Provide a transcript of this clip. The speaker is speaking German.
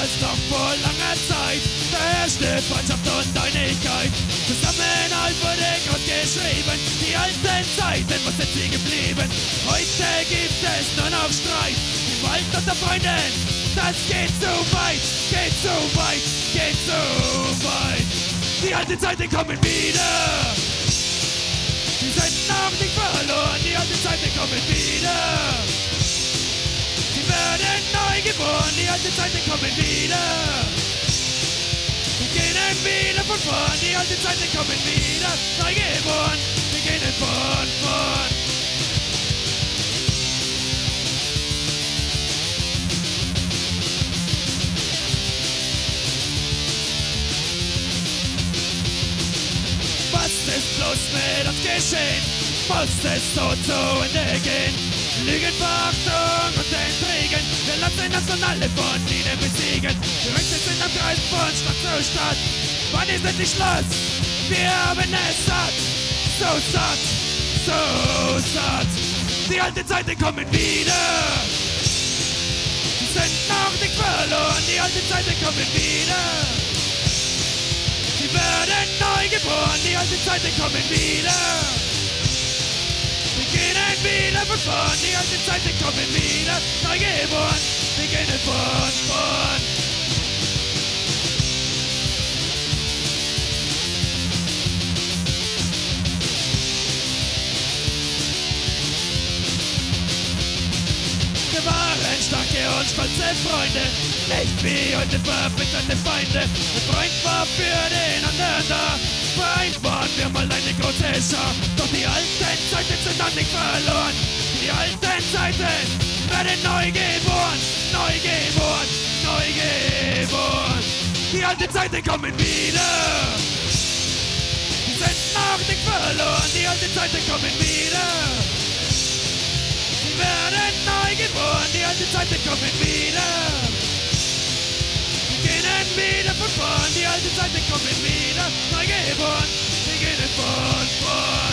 als noch vor langer Zeit. Da herrschte Freundschaft und Einigkeit. Zusammenhalt wurde groß geschrieben. Die alten Zeiten, wo sind sie geblieben? Heute gibt es nur noch Streit. Gewalt unter Freunden, das geht zu weit. Geht zu weit, geht zu weit. Die alten Zeiten kommen wieder. Sie sind noch nicht verloren. Die alten Zeiten kommen wieder. Sie werden neu geboren. Die alten Zeiten kommen wieder. Wir beginnen wieder von vorn. Die alten Zeiten kommen wieder. Neu geboren. Wir beginnen von vorn. Was ist bloß mit uns geschehen? Muss es so zu Ende gehen? Lügen, Verachtung und Intrigen, wir lassen uns und alle von ihnen besiegen. Die Rüchte sind am Kreis von Stadt zu Stadt. Wann ist endlich Schluss? Wir haben es satt. So satt, so satt. Die alten Zeiten kommen wieder. Sie sind noch nicht verloren. Die alten Zeiten kommen wieder. Sie werden neu geboren, die alten Zeiten kommen wieder. Wir beginnen wieder von vorn, die alten Zeiten kommen wieder. Neu geboren, wir beginnen von vorn. Wir waren starke und stolze Freunde, nicht wie heute verbitterte Feinde. Ein Freund war für den anderen da, Freund waren wir mal eine große Schar. Doch die alten Zeiten sind noch nicht verloren. Die alten Zeiten werden neu geboren, neu geboren, neu geboren. Die alten Zeiten kommen wieder. Die sind noch nicht verloren, die alten Zeiten kommen wieder. Sie werden neu geboren, die alten Zeiten kommen wieder. Wir beginnen wieder von vorn, die alten Zeiten kommen wieder. Neu geboren, wir beginnen von vorn.